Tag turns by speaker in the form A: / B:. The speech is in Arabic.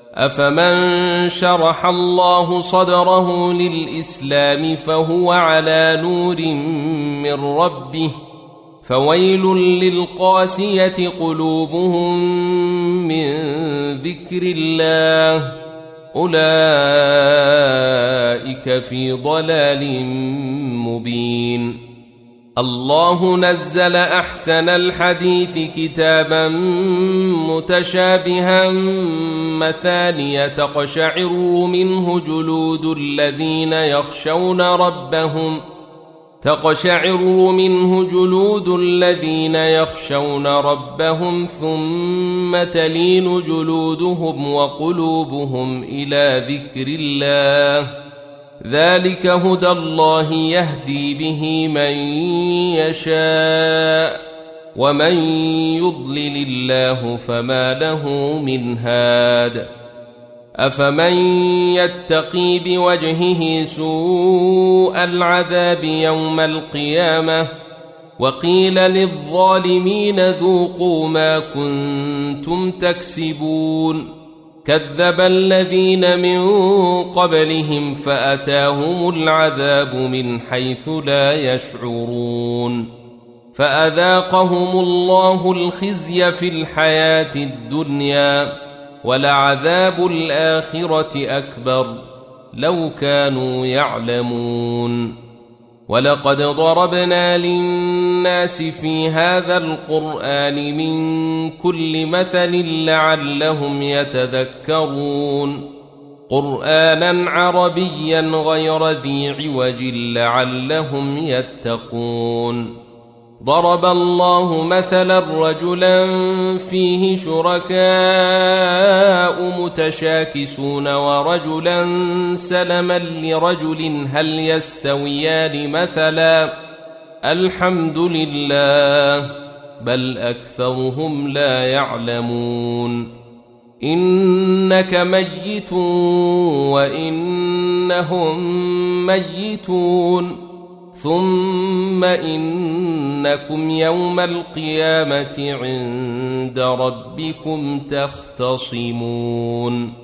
A: أفمن شرح الله صدره للإسلام فهو على نور من ربه فويل للقاسية قلوبهم من ذكر الله أولئك في ضلال مبين. الله نزل أحسن الحديث كتابا متشابها مثانية تقشعر منه جلود الذين يخشون ربهم ثم تلين جلودهم وقلوبهم إلى ذكر الله ذلك هدى الله يهدي به من يشاء ومن يضلل الله فما له من هاد. أفمن يتقي بوجهه سوء العذاب يوم القيامة وقيل للظالمين ذوقوا ما كنتم تكسبون كذب الذين من قبلهم فأتاهم العذاب من حيث لا يشعرون فأذاقهم الله الخزي في الحياة الدنيا ولعذاب الآخرة أكبر لو كانوا يعلمون. ولقد ضربنا للناس في هذا القرآن من كل مثل لعلهم يتذكرون قرآنا عربيا غير ذي عوج لعلهم يتقون. ضرب الله مثلا رجلا فيه شركاء متشاكسون ورجلا سلما لرجل هل يستويان مثلا الحمد لله بل أكثرهم لا يعلمون. إنك ميت وإنهم ميتون ثم إنكم يوم القيامة عند ربكم تختصمون.